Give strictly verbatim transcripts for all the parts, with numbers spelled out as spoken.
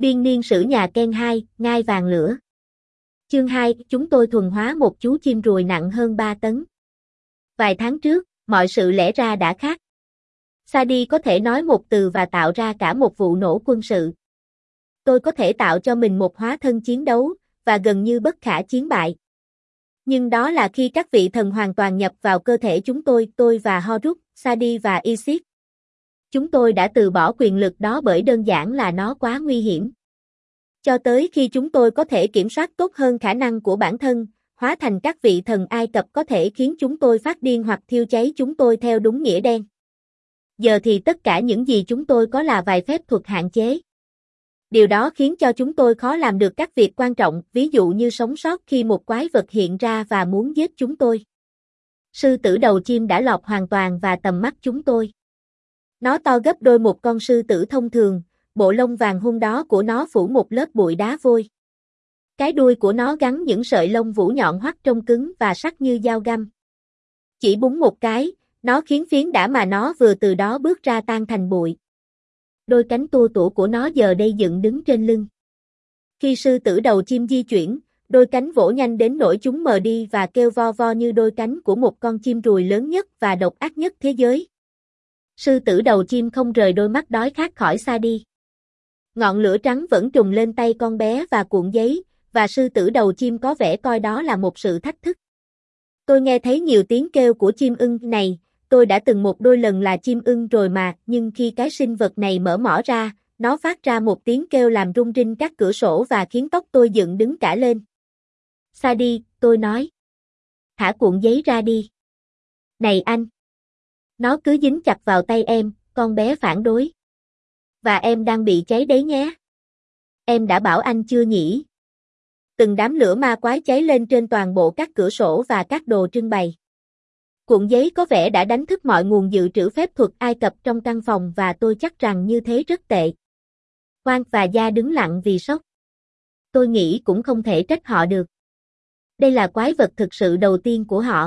Biên niên sử nhà Ken hai, ngai vàng lửa. Chương hai, chúng tôi thuần hóa một chú chim ruồi nặng hơn ba tấn. Vài tháng trước, mọi sự lẽ ra đã khác. Sadie có thể nói một từ và tạo ra cả một vụ nổ quân sự. Tôi có thể tạo cho mình một hóa thân chiến đấu, và gần như bất khả chiến bại. Nhưng đó là khi các vị thần hoàn toàn nhập vào cơ thể chúng tôi, tôi và Horus, Sadie và Isis. Chúng tôi đã từ bỏ quyền lực đó bởi đơn giản là nó quá nguy hiểm. Cho tới khi chúng tôi có thể kiểm soát tốt hơn khả năng của bản thân, hóa thành các vị thần Ai Cập có thể khiến chúng tôi phát điên hoặc thiêu cháy chúng tôi theo đúng nghĩa đen. Giờ thì tất cả những gì chúng tôi có là vài phép thuật hạn chế. Điều đó khiến cho chúng tôi khó làm được các việc quan trọng, ví dụ như sống sót khi một quái vật hiện ra và muốn giết chúng tôi. Sư tử đầu chim đã lọt hoàn toàn vào tầm mắt chúng tôi. Nó to gấp đôi một con sư tử thông thường, bộ lông vàng hun đó của nó phủ một lớp bụi đá vôi. Cái đuôi của nó gắn những sợi lông vũ nhọn hoắt trông cứng và sắc như dao găm. Chỉ búng một cái, nó khiến phiến đá mà nó vừa từ đó bước ra tan thành bụi. Đôi cánh tua tủa của nó giờ đây dựng đứng trên lưng. Khi sư tử đầu chim di chuyển, đôi cánh vỗ nhanh đến nỗi chúng mờ đi và kêu vo vo như đôi cánh của một con chim ruồi lớn nhất và độc ác nhất thế giới. Sư tử đầu chim không rời đôi mắt đói khát khỏi Sadie. Ngọn lửa trắng vẫn trùng lên tay con bé và cuộn giấy, và sư tử đầu chim có vẻ coi đó là một sự thách thức. Tôi nghe thấy nhiều tiếng kêu của chim ưng này, tôi đã từng một đôi lần là chim ưng rồi mà, nhưng khi cái sinh vật này mở mỏ ra, nó phát ra một tiếng kêu làm rung rinh các cửa sổ và khiến tóc tôi dựng đứng cả lên. Sadie, tôi nói. Thả cuộn giấy ra đi. Này anh. Nó cứ dính chặt vào tay em, con bé phản đối. Và em đang bị cháy đấy nhé. Em đã bảo anh chưa nhỉ? Từng đám lửa ma quái cháy lên trên toàn bộ các cửa sổ và các đồ trưng bày. Cuộn giấy có vẻ đã đánh thức mọi nguồn dự trữ phép thuật Ai Cập trong căn phòng và tôi chắc rằng như thế rất tệ. Quan và Gia đứng lặng vì sốc. Tôi nghĩ cũng không thể trách họ được. Đây là quái vật thực sự đầu tiên của họ.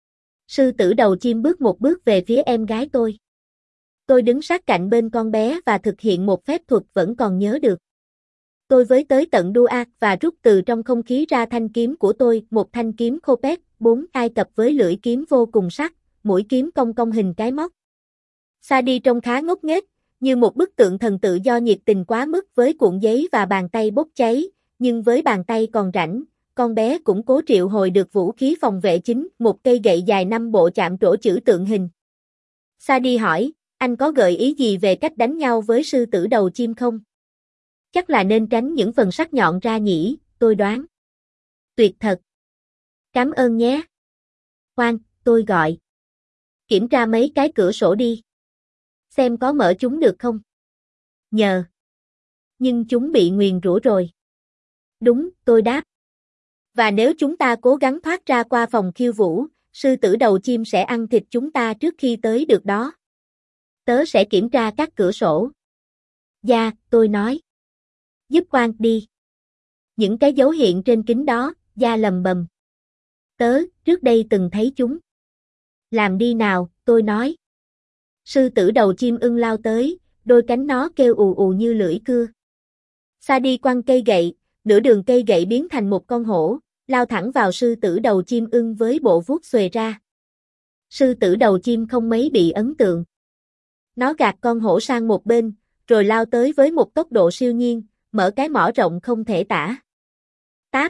Sư tử đầu chim bước một bước về phía em gái tôi. Tôi đứng sát cạnh bên con bé và thực hiện một phép thuật vẫn còn nhớ được. Tôi với tới tận Duat và rút từ trong không khí ra thanh kiếm của tôi, một thanh kiếm Khopet, bốn Ai Cập với lưỡi kiếm vô cùng sắc, mũi kiếm cong cong hình cái móc. Sadie trông khá ngốc nghếch, như một bức tượng thần tự do nhiệt tình quá mức với cuộn giấy và bàn tay bốc cháy, nhưng với bàn tay còn rảnh, con bé cũng cố triệu hồi được vũ khí phòng vệ chính, một cây gậy dài năm bộ chạm trổ chữ tượng hình. Sadie hỏi, anh có gợi ý gì về cách đánh nhau với sư tử đầu chim không? Chắc là nên tránh những phần sắc nhọn ra nhỉ, tôi đoán. Tuyệt thật. Cảm ơn nhé. Khoan, tôi gọi. Kiểm tra mấy cái cửa sổ đi. Xem có mở chúng được không? Nhờ. Nhưng chúng bị nguyền rủa rồi. Đúng, tôi đáp. Và nếu chúng ta cố gắng thoát ra qua phòng khiêu vũ, sư tử đầu chim sẽ ăn thịt chúng ta trước khi tới được đó. Tớ sẽ kiểm tra các cửa sổ. Dạ, tôi nói. Giúp Quan đi. Những cái dấu hiện trên kính đó, Gia lầm bầm. Tớ, trước đây từng thấy chúng. Làm đi nào, tôi nói. Sư tử đầu chim ưng lao tới, đôi cánh nó kêu ù ù như lưỡi cưa. Sadie quăng cây gậy, nửa đường cây gậy biến thành một con hổ, lao thẳng vào sư tử đầu chim ưng với bộ vuốt xuề ra. Sư tử đầu chim không mấy bị ấn tượng. Nó gạt con hổ sang một bên, rồi lao tới với một tốc độ siêu nhiên, mở cái mỏ rộng không thể tả. Táp.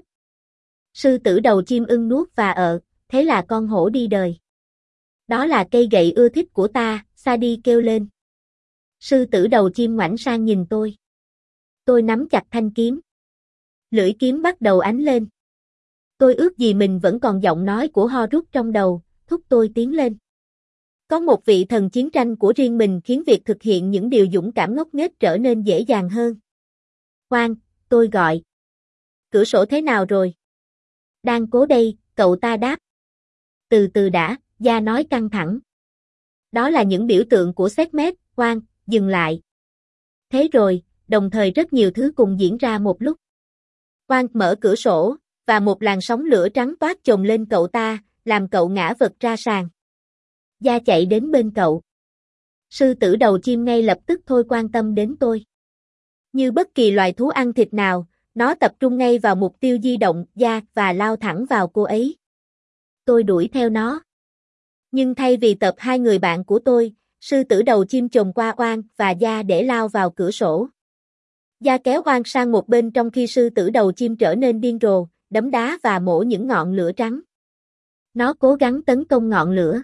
Sư tử đầu chim ưng nuốt và ợ, thế là con hổ đi đời. Đó là cây gậy ưa thích của ta, Sadie kêu lên. Sư tử đầu chim ngoảnh sang nhìn tôi. Tôi nắm chặt thanh kiếm. Lưỡi kiếm bắt đầu ánh lên. Tôi ước gì mình vẫn còn giọng nói của Horus trong đầu, thúc tôi tiến lên. Có một vị thần chiến tranh của riêng mình khiến việc thực hiện những điều dũng cảm ngốc nghếch trở nên dễ dàng hơn. Khoan, tôi gọi. Cửa sổ thế nào rồi? Đang cố đây, cậu ta đáp. Từ từ đã, Gia nói căng thẳng. Đó là những biểu tượng của Sekhmet, Khoan, dừng lại. Thế rồi, đồng thời rất nhiều thứ cùng diễn ra một lúc. Khoan mở cửa sổ, và một làn sóng lửa trắng toát chồm lên cậu ta, làm cậu ngã vật ra sàn. Gia chạy đến bên cậu. Sư tử đầu chim ngay lập tức thôi quan tâm đến tôi. Như bất kỳ loài thú ăn thịt nào, nó tập trung ngay vào mục tiêu di động, da, và lao thẳng vào cô ấy. Tôi đuổi theo nó. Nhưng thay vì tập hai người bạn của tôi, sư tử đầu chim chồm qua Oan và Da để lao vào cửa sổ. Da kéo Oan sang một bên trong khi sư tử đầu chim trở nên điên rồ, đấm đá và mổ những ngọn lửa trắng. Nó cố gắng tấn công ngọn lửa.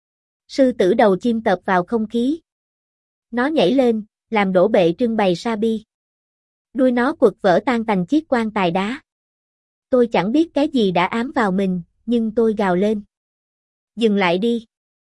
Sư tử đầu chim tập vào không khí. Nó nhảy lên, làm đổ bệ trưng bày Sabi. Đuôi nó quật vỡ tan tành chiếc quan tài đá. Tôi chẳng biết cái gì đã ám vào mình, nhưng tôi gào lên. Dừng lại đi.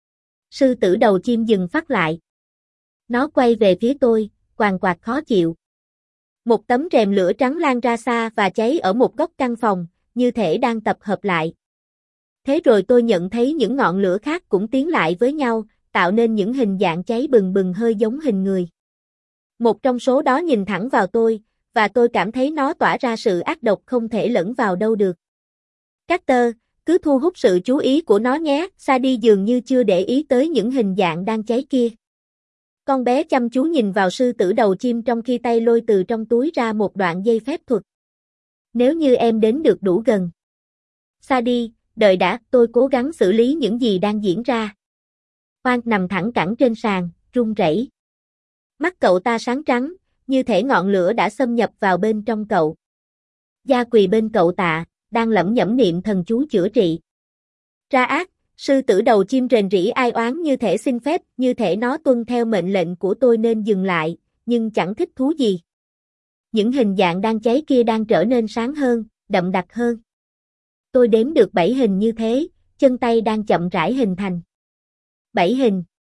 Sư tử đầu chim dừng phát lại. Nó quay về phía tôi, quằn quạt khó chịu. Một tấm rèm lửa trắng lan ra xa và cháy ở một góc căn phòng, như thể đang tập hợp lại. Thế rồi tôi nhận thấy những ngọn lửa khác cũng tiến lại với nhau, tạo nên những hình dạng cháy bừng bừng hơi giống hình người. Một trong số đó nhìn thẳng vào tôi, và tôi cảm thấy nó tỏa ra sự ác độc không thể lẫn vào đâu được. Carter, cứ thu hút sự chú ý của nó nhé, Sadie dường như chưa để ý tới những hình dạng đang cháy kia. Con bé chăm chú nhìn vào sư tử đầu chim trong khi tay lôi từ trong túi ra một đoạn dây phép thuật. Nếu như em đến được đủ gần. Sadie, đợi đã, tôi cố gắng xử lý những gì đang diễn ra. Oan nằm thẳng cẳng trên sàn, run rẩy. Mắt cậu ta sáng trắng, như thể ngọn lửa đã xâm nhập vào bên trong cậu. Da quỳ bên cậu tạ, đang lẩm nhẩm niệm thần chú chữa trị. Ra ác, sư tử đầu chim rền rĩ ai oán như thể xin phép, như thể nó tuân theo mệnh lệnh của tôi nên dừng lại, nhưng chẳng thích thú gì. Những hình dạng đang cháy kia đang trở nên sáng hơn, đậm đặc hơn. Tôi đếm được bảy hình như thế, chân tay đang chậm rãi hình thành. Bảy hình.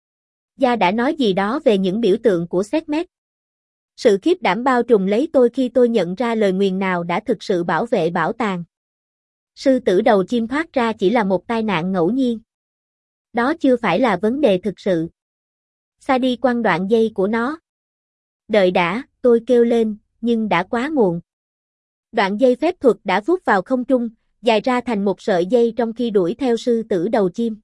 Da đã nói gì đó về những biểu tượng của Sekhmet. Sự khiếp đảm bao trùm lấy tôi khi tôi nhận ra lời nguyền nào đã thực sự bảo vệ bảo tàng. Sư tử đầu chim thoát ra chỉ là một tai nạn ngẫu nhiên. Đó chưa phải là vấn đề thực sự. Sadie quăng đoạn dây của nó. Đợi đã, tôi kêu lên, nhưng đã quá muộn. Đoạn dây phép thuật đã vút vào không trung, dài ra thành một sợi dây trong khi đuổi theo sư tử đầu chim.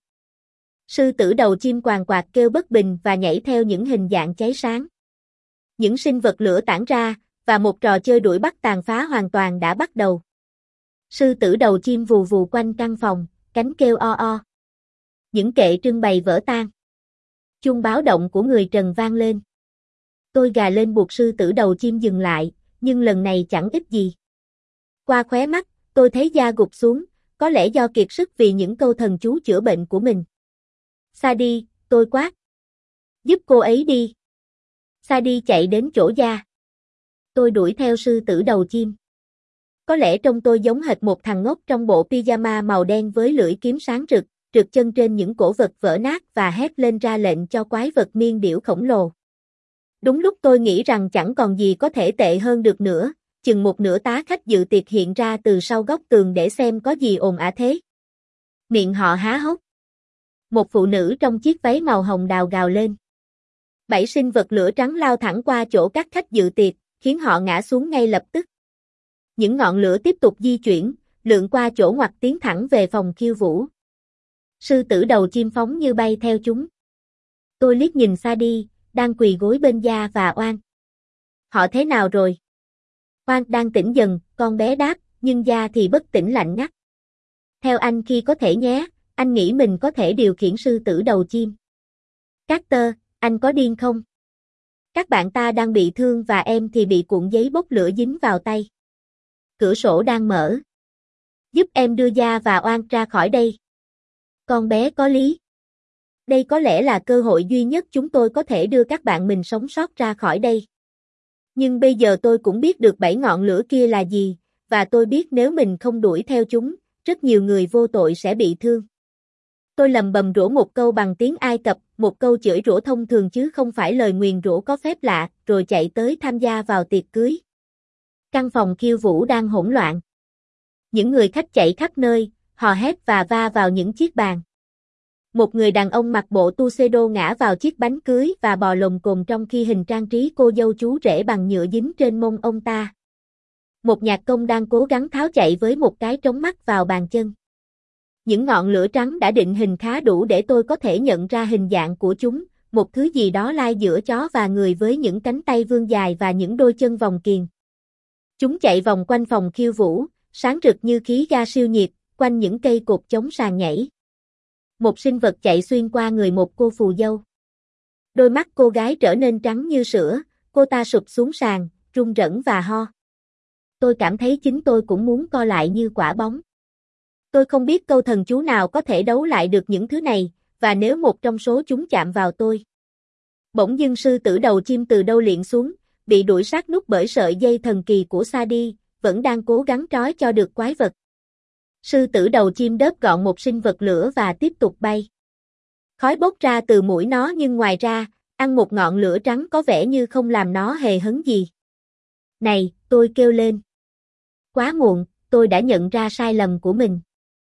Sư tử đầu chim quàng quạt kêu bất bình và nhảy theo những hình dạng cháy sáng. Những sinh vật lửa tản ra, và một trò chơi đuổi bắt tàn phá hoàn toàn đã bắt đầu. Sư tử đầu chim vù vù quanh căn phòng, cánh kêu o o. Những kệ trưng bày vỡ tan. Chuông báo động của người trần vang lên. Tôi gà lên buộc sư tử đầu chim dừng lại, nhưng lần này chẳng ích gì. Qua khóe mắt, tôi thấy da gục xuống, có lẽ do kiệt sức vì những câu thần chú chữa bệnh của mình. Sadie, tôi quát. Giúp cô ấy đi. Sadie chạy đến chỗ da. Tôi đuổi theo sư tử đầu chim. Có lẽ trông tôi giống hệt một thằng ngốc trong bộ pyjama màu đen với lưỡi kiếm sáng rực, trượt chân trên những cổ vật vỡ nát và hét lên ra lệnh cho quái vật miên điểu khổng lồ. Đúng lúc tôi nghĩ rằng chẳng còn gì có thể tệ hơn được nữa, chừng một nửa tá khách dự tiệc hiện ra từ sau góc tường để xem có gì ồn ả thế. Miệng họ há hốc. Một phụ nữ trong chiếc váy màu hồng đào gào lên. Bảy sinh vật lửa trắng lao thẳng qua chỗ các khách dự tiệc, khiến họ ngã xuống ngay lập tức. Những ngọn lửa tiếp tục di chuyển, lượn qua chỗ ngoặt tiến thẳng về phòng khiêu vũ. Sư tử đầu chim phóng như bay theo chúng. Tôi liếc nhìn Sadie, đang quỳ gối bên Da và Oan. Họ thế nào rồi? Oan đang tỉnh dần, con bé đáp, nhưng Da thì bất tỉnh lạnh ngắt. Theo anh khi có thể nhé, anh nghĩ mình có thể điều khiển sư tử đầu chim. Carter, anh có điên không? Các bạn ta đang bị thương và em thì bị cuộn giấy bốc lửa dính vào tay. Cửa sổ đang mở. Giúp em đưa Da và Oan ra khỏi đây. Con bé có lý. Đây có lẽ là cơ hội duy nhất chúng tôi có thể đưa các bạn mình sống sót ra khỏi đây. Nhưng bây giờ tôi cũng biết được bảy ngọn lửa kia là gì, và tôi biết nếu mình không đuổi theo chúng, rất nhiều người vô tội sẽ bị thương. Tôi lầm bầm rủa một câu bằng tiếng Ai Cập, một câu chửi rủa thông thường chứ không phải lời nguyền rủa có phép lạ, rồi chạy tới tham gia vào tiệc cưới. Căn phòng khiêu vũ đang hỗn loạn. Những người khách chạy khắp nơi, hò hét và va vào những chiếc bàn. Một người đàn ông mặc bộ tuxedo ngã vào chiếc bánh cưới và bò lồm cồm trong khi hình trang trí cô dâu chú rể bằng nhựa dính trên mông ông ta. Một nhạc công đang cố gắng tháo chạy với một cái trống mắt vào bàn chân. Những ngọn lửa trắng đã định hình khá đủ để tôi có thể nhận ra hình dạng của chúng, một thứ gì đó lai giữa chó và người với những cánh tay vươn dài và những đôi chân vòng kiềng. Chúng chạy vòng quanh phòng khiêu vũ, sáng rực như khí ga siêu nhiệt, quanh những cây cột chống sàn nhảy. Một sinh vật chạy xuyên qua người một cô phù dâu. Đôi mắt cô gái trở nên trắng như sữa, cô ta sụp xuống sàn, run rẩy và ho. Tôi cảm thấy chính tôi cũng muốn co lại như quả bóng. Tôi không biết câu thần chú nào có thể đấu lại được những thứ này, và nếu một trong số chúng chạm vào tôi. Bỗng dưng sư tử đầu chim từ đâu liệng xuống, bị đuổi sát nút bởi sợi dây thần kỳ của Sadie, vẫn đang cố gắng trói cho được quái vật. Sư tử đầu chim đớp gọn một sinh vật lửa và tiếp tục bay. Khói bốc ra từ mũi nó nhưng ngoài ra, ăn một ngọn lửa trắng có vẻ như không làm nó hề hấn gì. Này, tôi kêu lên. Quá muộn, tôi đã nhận ra sai lầm của mình.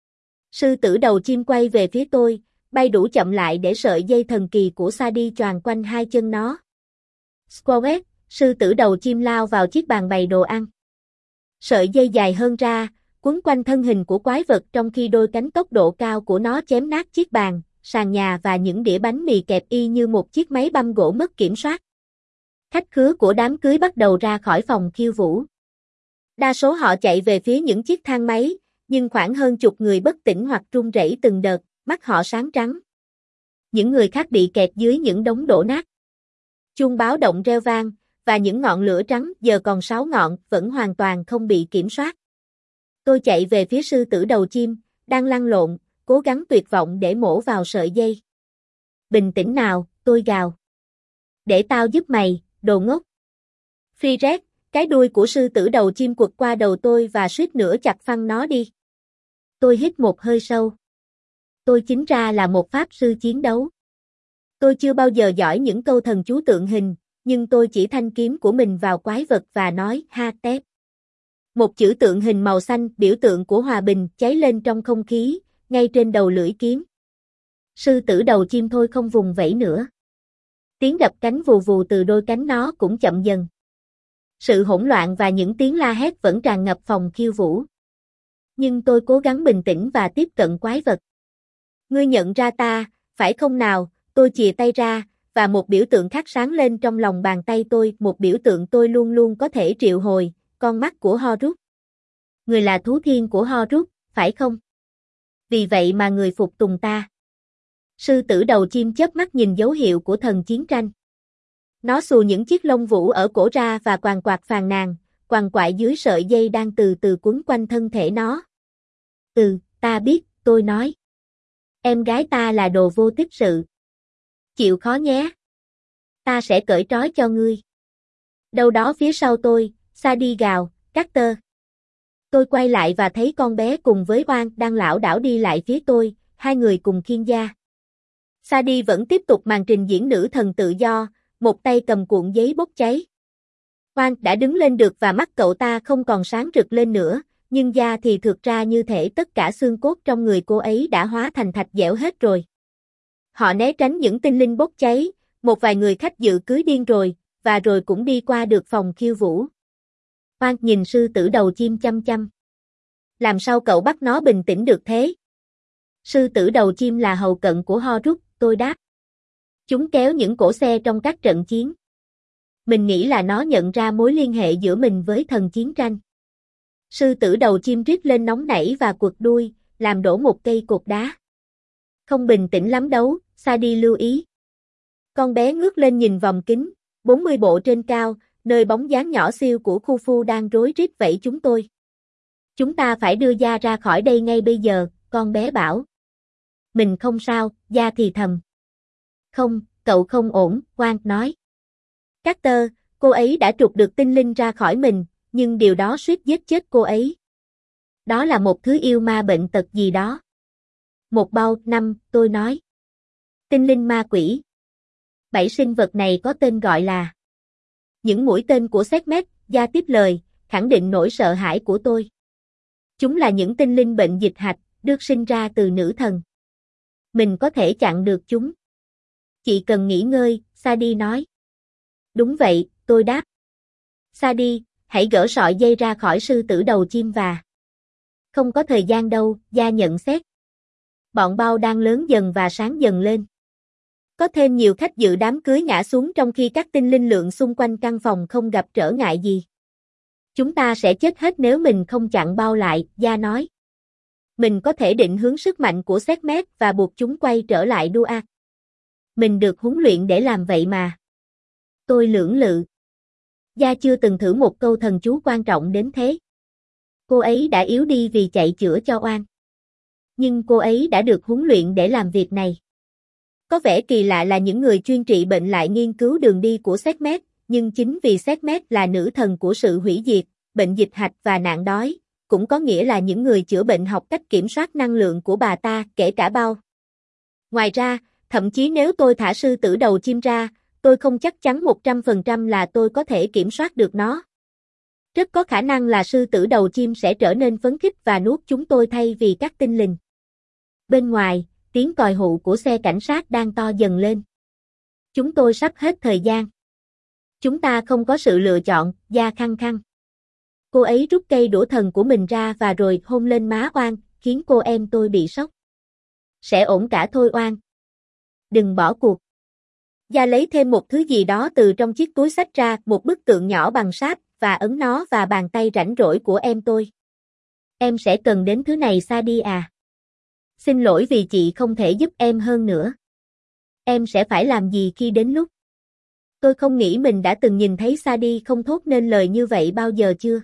Sư tử đầu chim quay về phía tôi, bay đủ chậm lại để sợi dây thần kỳ của Sadie choàng quanh hai chân nó. Squawk, sư tử đầu chim lao vào chiếc bàn bày đồ ăn. Sợi dây dài hơn ra, quấn quanh thân hình của quái vật trong khi đôi cánh tốc độ cao của nó chém nát chiếc bàn, sàn nhà và những đĩa bánh mì kẹp y như một chiếc máy băm gỗ mất kiểm soát. Khách khứa của đám cưới bắt đầu ra khỏi phòng khiêu vũ. Đa số họ chạy về phía những chiếc thang máy, nhưng khoảng hơn chục người bất tỉnh hoặc run rẩy từng đợt, mắt họ sáng trắng. Những người khác bị kẹt dưới những đống đổ nát. Chuông báo động reo vang, và những ngọn lửa trắng giờ còn sáu ngọn vẫn hoàn toàn không bị kiểm soát. Tôi chạy về phía sư tử đầu chim, đang lăn lộn, cố gắng tuyệt vọng để mổ vào sợi dây. Bình tĩnh nào, tôi gào. Để tao giúp mày, đồ ngốc. Freered, cái đuôi của sư tử đầu chim quật qua đầu tôi và suýt nữa chặt phăng nó đi. Tôi hít một hơi sâu. Tôi chính ra là một pháp sư chiến đấu. Tôi chưa bao giờ giỏi những câu thần chú tượng hình, nhưng tôi chỉ thanh kiếm của mình vào quái vật và nói ha tép. Một chữ tượng hình màu xanh, biểu tượng của hòa bình, cháy lên trong không khí, ngay trên đầu lưỡi kiếm. Sư tử đầu chim thôi không vùng vẫy nữa. Tiếng đập cánh vù vù từ đôi cánh nó cũng chậm dần. Sự hỗn loạn và những tiếng la hét vẫn tràn ngập phòng khiêu vũ. Nhưng tôi cố gắng bình tĩnh và tiếp cận quái vật. Ngươi nhận ra ta, phải không nào? Tôi chìa tay ra, và một biểu tượng khác sáng lên trong lòng bàn tay tôi, một biểu tượng tôi luôn luôn có thể triệu hồi, con mắt của Horus. Người là thú thiên của Horus, phải không? Vì vậy mà người phục tùng ta. Sư tử đầu chim chớp mắt nhìn dấu hiệu của thần chiến tranh. Nó xù những chiếc lông vũ ở cổ ra và quàng quạt phàn nàn, quằn quại dưới sợi dây đang từ từ quấn quanh thân thể nó. Ừ, ta biết, tôi nói. Em gái ta là đồ vô tích sự. Chịu khó nhé. Ta sẽ cởi trói cho ngươi. Đâu đó phía sau tôi, Sadie gào, Carter. Tôi quay lại và thấy con bé cùng với Oan đang lảo đảo đi lại phía tôi, hai người cùng khiêng da. Sadie vẫn tiếp tục màn trình diễn nữ thần tự do, một tay cầm cuộn giấy bốc cháy. Oan đã đứng lên được và mắt cậu ta không còn sáng rực lên nữa, nhưng da thì thực ra như thể tất cả xương cốt trong người cô ấy đã hóa thành thạch dẻo hết rồi. Họ né tránh những tinh linh bốc cháy, một vài người khách dự cưới điên rồi, và rồi cũng đi qua được phòng khiêu vũ. Oan nhìn sư tử đầu chim chăm chăm. Làm sao cậu bắt nó bình tĩnh được thế? Sư tử đầu chim là hầu cận của Horus, tôi đáp. Chúng kéo những cỗ xe trong các trận chiến. Mình nghĩ là nó nhận ra mối liên hệ giữa mình với thần chiến tranh. Sư tử đầu chim rít lên nóng nảy và quật đuôi, làm đổ một cây cột đá. Không bình tĩnh lắm đâu, Sadie lưu ý. Con bé ngước lên nhìn vòng kính, bốn mươi bộ trên cao, nơi bóng dáng nhỏ xíu của Khufu đang rối rít vẫy chúng tôi. Chúng ta phải đưa Da ra khỏi đây ngay bây giờ, con bé bảo. Mình không sao, Da thì thầm. Không, cậu không ổn, Oan nói. Carter, cô ấy đã trục được tinh linh ra khỏi mình, nhưng điều đó suýt giết chết cô ấy. Đó là một thứ yêu ma bệnh tật gì đó. Một bao, năm, tôi nói. Tinh linh ma quỷ. Bảy sinh vật này có tên gọi là. Những mũi tên của Sekhmet, Da tiếp lời, khẳng định nỗi sợ hãi của tôi. Chúng là những tinh linh bệnh dịch hạch, được sinh ra từ nữ thần. Mình có thể chặn được chúng. Chị cần nghỉ ngơi, Sadie nói. Đúng vậy, tôi đáp. Sadie, hãy gỡ sợi dây ra khỏi sư tử đầu chim và. Không có thời gian đâu, Da nhận xét. Bọn bao đang lớn dần và sáng dần lên. Có thêm nhiều khách dự đám cưới ngã xuống trong khi các tinh linh lượng xung quanh căn phòng không gặp trở ngại gì. Chúng ta sẽ chết hết nếu mình không chặn bao lại, Gia nói. Mình có thể định hướng sức mạnh của Sekhmet và buộc chúng quay trở lại Duat. Mình được huấn luyện để làm vậy mà. Tôi lưỡng lự. Gia chưa từng thử một câu thần chú quan trọng đến thế. Cô ấy đã yếu đi vì chạy chữa cho oan. Nhưng cô ấy đã được huấn luyện để làm việc này. Có vẻ kỳ lạ là những người chuyên trị bệnh lại nghiên cứu đường đi của Sekhmet, nhưng chính vì Sekhmet là nữ thần của sự hủy diệt, bệnh dịch hạch và nạn đói, cũng có nghĩa là những người chữa bệnh học cách kiểm soát năng lượng của bà ta, kể cả Bao. Ngoài ra, thậm chí nếu tôi thả sư tử đầu chim ra, tôi không chắc chắn một trăm phần trăm là tôi có thể kiểm soát được nó. Rất có khả năng là sư tử đầu chim sẽ trở nên phấn khích và nuốt chúng tôi thay vì các tinh linh. Bên ngoài, tiếng còi hụ của xe cảnh sát đang to dần lên. Chúng tôi sắp hết thời gian. Chúng ta không có sự lựa chọn, Gia khăng khăng. Cô ấy rút cây đũa thần của mình ra và rồi hôn lên má Oan, khiến cô em tôi bị sốc. Sẽ ổn cả thôi Oan. Đừng bỏ cuộc. Gia lấy thêm một thứ gì đó từ trong chiếc túi xách ra, một bức tượng nhỏ bằng sáp, và ấn nó vào bàn tay rảnh rỗi của em tôi. Em sẽ cần đến thứ này Sadie à. Xin lỗi vì chị không thể giúp em hơn nữa. Em sẽ phải làm gì khi đến lúc? Tôi không nghĩ mình đã từng nhìn thấy Sadie không thốt nên lời như vậy bao giờ chưa.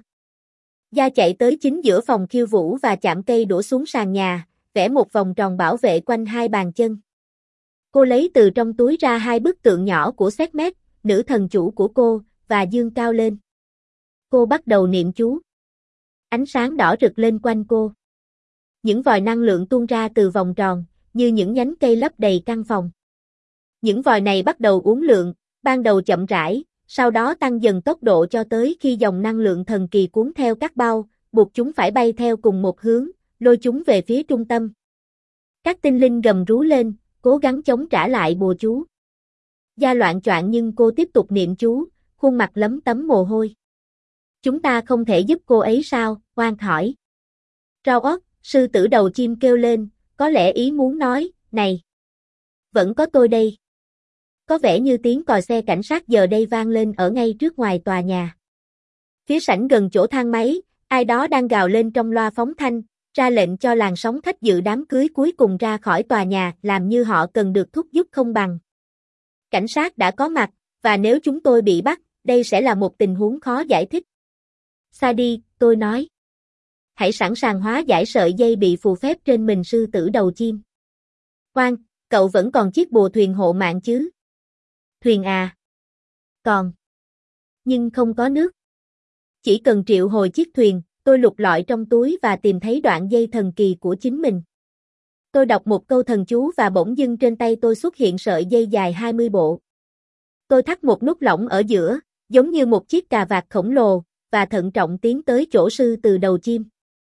Gia chạy tới chính giữa phòng khiêu vũ và chạm cây đổ xuống sàn nhà, vẽ một vòng tròn bảo vệ quanh hai bàn chân. Cô lấy từ trong túi ra hai bức tượng nhỏ của Sekhmet, nữ thần chủ của cô, và dương cao lên. Cô bắt đầu niệm chú. Ánh sáng đỏ rực lên quanh cô. Những vòi năng lượng tuôn ra từ vòng tròn, như những nhánh cây lấp đầy căn phòng. Những vòi này bắt đầu uốn lượn, ban đầu chậm rãi, sau đó tăng dần tốc độ cho tới khi dòng năng lượng thần kỳ cuốn theo các bao, buộc chúng phải bay theo cùng một hướng, lôi chúng về phía trung tâm. Các tinh linh gầm rú lên, cố gắng chống trả lại bùa chú. Gia loạn choạng nhưng cô tiếp tục niệm chú, khuôn mặt lấm tấm mồ hôi. Chúng ta không thể giúp cô ấy sao? Oan hỏi. Rao óc, sư tử đầu chim kêu lên, có lẽ ý muốn nói, này. Vẫn có tôi đây. Có vẻ như tiếng còi xe cảnh sát giờ đây vang lên ở ngay trước ngoài tòa nhà. Phía sảnh gần chỗ thang máy, ai đó đang gào lên trong loa phóng thanh, ra lệnh cho làn sóng khách dự đám cưới cuối cùng ra khỏi tòa nhà, làm như họ cần được thúc giục không bằng. Cảnh sát đã có mặt, và nếu chúng tôi bị bắt, đây sẽ là một tình huống khó giải thích. Sadie, tôi nói. Hãy sẵn sàng hóa giải sợi dây bị phù phép trên mình sư tử đầu chim. Oan, cậu vẫn còn chiếc bùa thuyền hộ mạng chứ? Thuyền à? Còn. Nhưng không có nước. Chỉ cần triệu hồi chiếc thuyền, tôi lục lọi trong túi và tìm thấy đoạn dây thần kỳ của chính mình. Tôi đọc một câu thần chú và bỗng dưng trên tay tôi xuất hiện sợi dây dài hai mươi bộ. Tôi thắt một nút lỏng ở giữa, giống như một chiếc cà vạt khổng lồ, và thận trọng tiến tới chỗ sư từ đầu chim.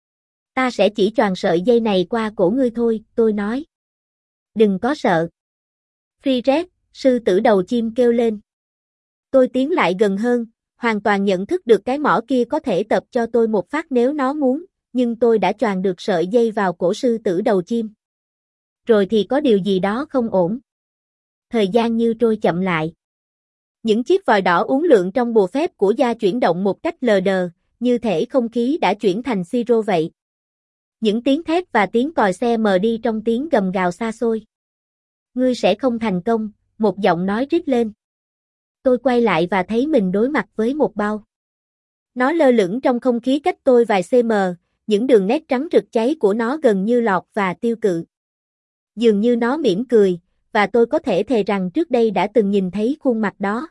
Ta sẽ chỉ choàng sợi dây này qua cổ ngươi thôi, tôi nói. Đừng có sợ. Free Red, sư tử đầu chim kêu lên. Tôi tiến lại gần hơn, hoàn toàn nhận thức được cái mỏ kia có thể tập cho tôi một phát nếu nó muốn, nhưng tôi đã choàng được sợi dây vào cổ sư tử đầu chim. Rồi thì có điều gì đó không ổn. Thời gian như trôi chậm lại. Những chiếc vòi đỏ uốn lượn trong bùa phép của Gia chuyển động một cách lờ đờ, như thể không khí đã chuyển thành siro vậy. Những tiếng thét và tiếng còi xe mờ đi trong tiếng gầm gào xa xôi. Ngươi sẽ không thành công, một giọng nói rít lên. Tôi quay lại và thấy mình đối mặt với một bao. Nó lơ lửng trong không khí cách tôi vài cm, những đường nét trắng rực cháy của nó gần như lọt và tiêu cự. Dường như nó mỉm cười, và tôi có thể thề rằng trước đây đã từng nhìn thấy khuôn mặt đó.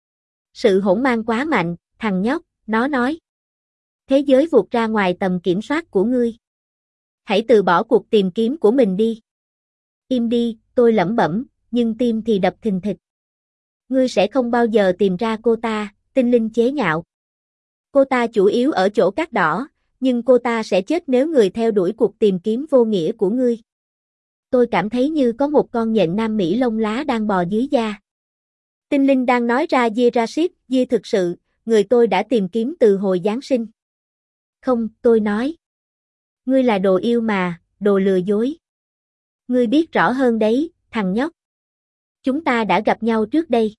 Sự hỗn mang quá mạnh, thằng nhóc, nó nói. Thế giới vụt ra ngoài tầm kiểm soát của ngươi. Hãy từ bỏ cuộc tìm kiếm của mình đi. Im đi, tôi lẩm bẩm, nhưng tim thì đập thình thịch. Ngươi sẽ không bao giờ tìm ra cô ta, tinh linh chế nhạo. Cô ta chủ yếu ở chỗ cát đỏ, nhưng cô ta sẽ chết nếu người theo đuổi cuộc tìm kiếm vô nghĩa của ngươi. Tôi cảm thấy như có một con nhện Nam Mỹ lông lá đang bò dưới da. Tinh linh đang nói ra Ye Rashid, Ye thực sự, người tôi đã tìm kiếm từ hồi Giáng sinh. Không, tôi nói. Ngươi là đồ yêu mà, đồ lừa dối. Ngươi biết rõ hơn đấy, thằng nhóc. Chúng ta đã gặp nhau trước đây.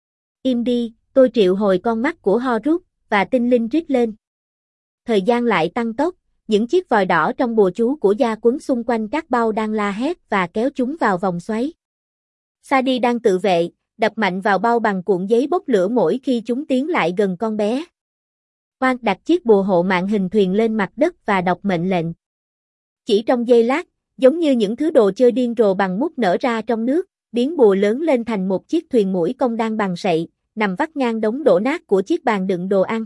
Im đi, tôi triệu hồi con mắt của Horus, và tinh linh rít lên. Thời gian lại tăng tốc, những chiếc vòi đỏ trong bùa chú của gia quấn xung quanh các bao đang la hét và kéo chúng vào vòng xoáy. Sadie đang tự vệ, đập mạnh vào bao bằng cuộn giấy bốc lửa mỗi khi chúng tiến lại gần con bé. Oan đặt chiếc bùa hộ mạng hình thuyền lên mặt đất và đọc mệnh lệnh. Chỉ trong giây lát, giống như những thứ đồ chơi điên rồ bằng mút nở ra trong nước, biến bùa lớn lên thành một chiếc thuyền mũi cong đang bằng sậy, nằm vắt ngang đống đổ nát của chiếc bàn đựng đồ ăn.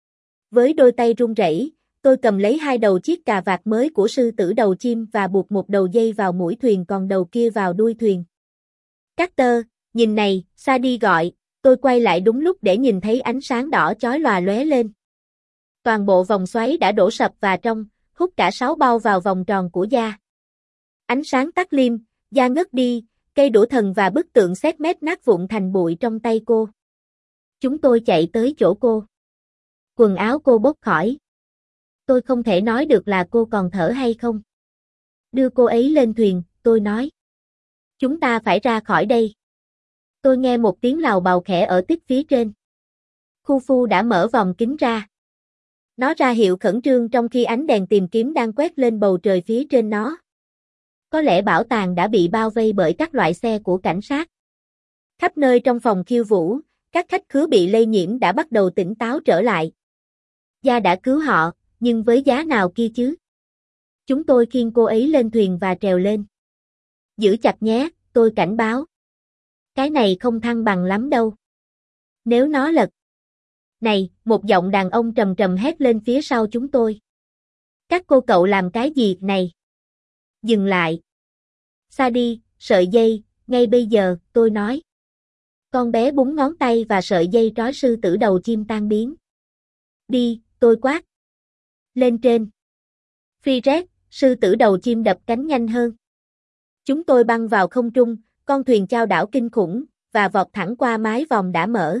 Với đôi tay run rẩy, tôi cầm lấy hai đầu chiếc cà vạt mới của sư tử đầu chim và buộc một đầu dây vào mũi thuyền còn đầu kia vào đuôi thuyền. Carter, nhìn này, Sadie gọi, tôi quay lại đúng lúc để nhìn thấy ánh sáng đỏ chói lòa lóe lên. Toàn bộ vòng xoáy đã đổ sập và trong, hút cả sáu bao vào vòng tròn của Gia. Ánh sáng tắt lim, Gia ngất đi, cây đũa thần và bức tượng xét mét nát vụn thành bụi trong tay cô. Chúng tôi chạy tới chỗ cô. Quần áo cô bốc khỏi. Tôi không thể nói được là cô còn thở hay không. Đưa cô ấy lên thuyền, tôi nói. Chúng ta phải ra khỏi đây. Tôi nghe một tiếng lào bào khẽ ở tích phía trên. Khufu đã mở vòng kính ra. Nó ra hiệu khẩn trương trong khi ánh đèn tìm kiếm đang quét lên bầu trời phía trên nó. Có lẽ bảo tàng đã bị bao vây bởi các loại xe của cảnh sát. Khắp nơi trong phòng khiêu vũ, các khách khứa bị lây nhiễm đã bắt đầu tỉnh táo trở lại. Gia đã cứu họ, nhưng với giá nào kia chứ? Chúng tôi khiêng cô ấy lên thuyền và trèo lên. Giữ chặt nhé, tôi cảnh báo. Cái này không thăng bằng lắm đâu. Nếu nó lật. Này, một giọng đàn ông trầm trầm hét lên phía sau chúng tôi. Các cô cậu làm cái gì này? Dừng lại. Sadie, sợi dây, ngay bây giờ, tôi nói. Con bé búng ngón tay và sợi dây trói sư tử đầu chim tan biến. Đi, tôi quát. Lên trên. Freered, sư tử đầu chim đập cánh nhanh hơn. Chúng tôi băng vào không trung, con thuyền chao đảo kinh khủng, và vọt thẳng qua mái vòm đã mở.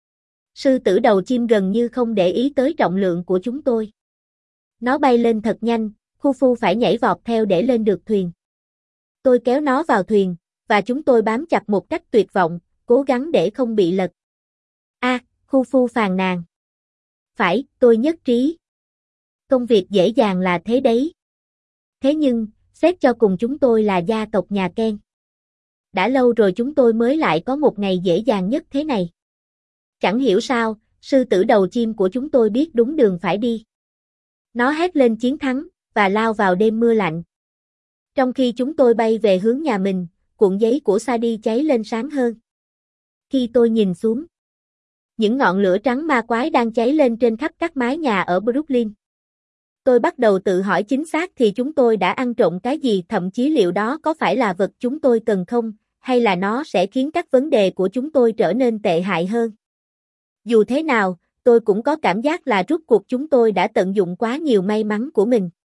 Sư tử đầu chim gần như không để ý tới trọng lượng của chúng tôi. Nó bay lên thật nhanh, Khufu phải nhảy vọt theo để lên được thuyền. Tôi kéo nó vào thuyền, và chúng tôi bám chặt một cách tuyệt vọng, cố gắng để không bị lật. A, à, Khufu phàn nàn. Phải, tôi nhất trí. Công việc dễ dàng là thế đấy. Thế nhưng, xét cho cùng chúng tôi là gia tộc nhà Ken. Đã lâu rồi chúng tôi mới lại có một ngày dễ dàng nhất thế này. Chẳng hiểu sao, sư tử đầu chim của chúng tôi biết đúng đường phải đi. Nó hét lên chiến thắng, và lao vào đêm mưa lạnh. Trong khi chúng tôi bay về hướng nhà mình, cuộn giấy của Sadie cháy lên sáng hơn. Khi tôi nhìn xuống, những ngọn lửa trắng ma quái đang cháy lên trên khắp các mái nhà ở Brooklyn. Tôi bắt đầu tự hỏi chính xác thì chúng tôi đã ăn trộm cái gì, thậm chí liệu đó có phải là vật chúng tôi cần không, hay là nó sẽ khiến các vấn đề của chúng tôi trở nên tệ hại hơn. Dù thế nào, tôi cũng có cảm giác là rốt cuộc chúng tôi đã tận dụng quá nhiều may mắn của mình.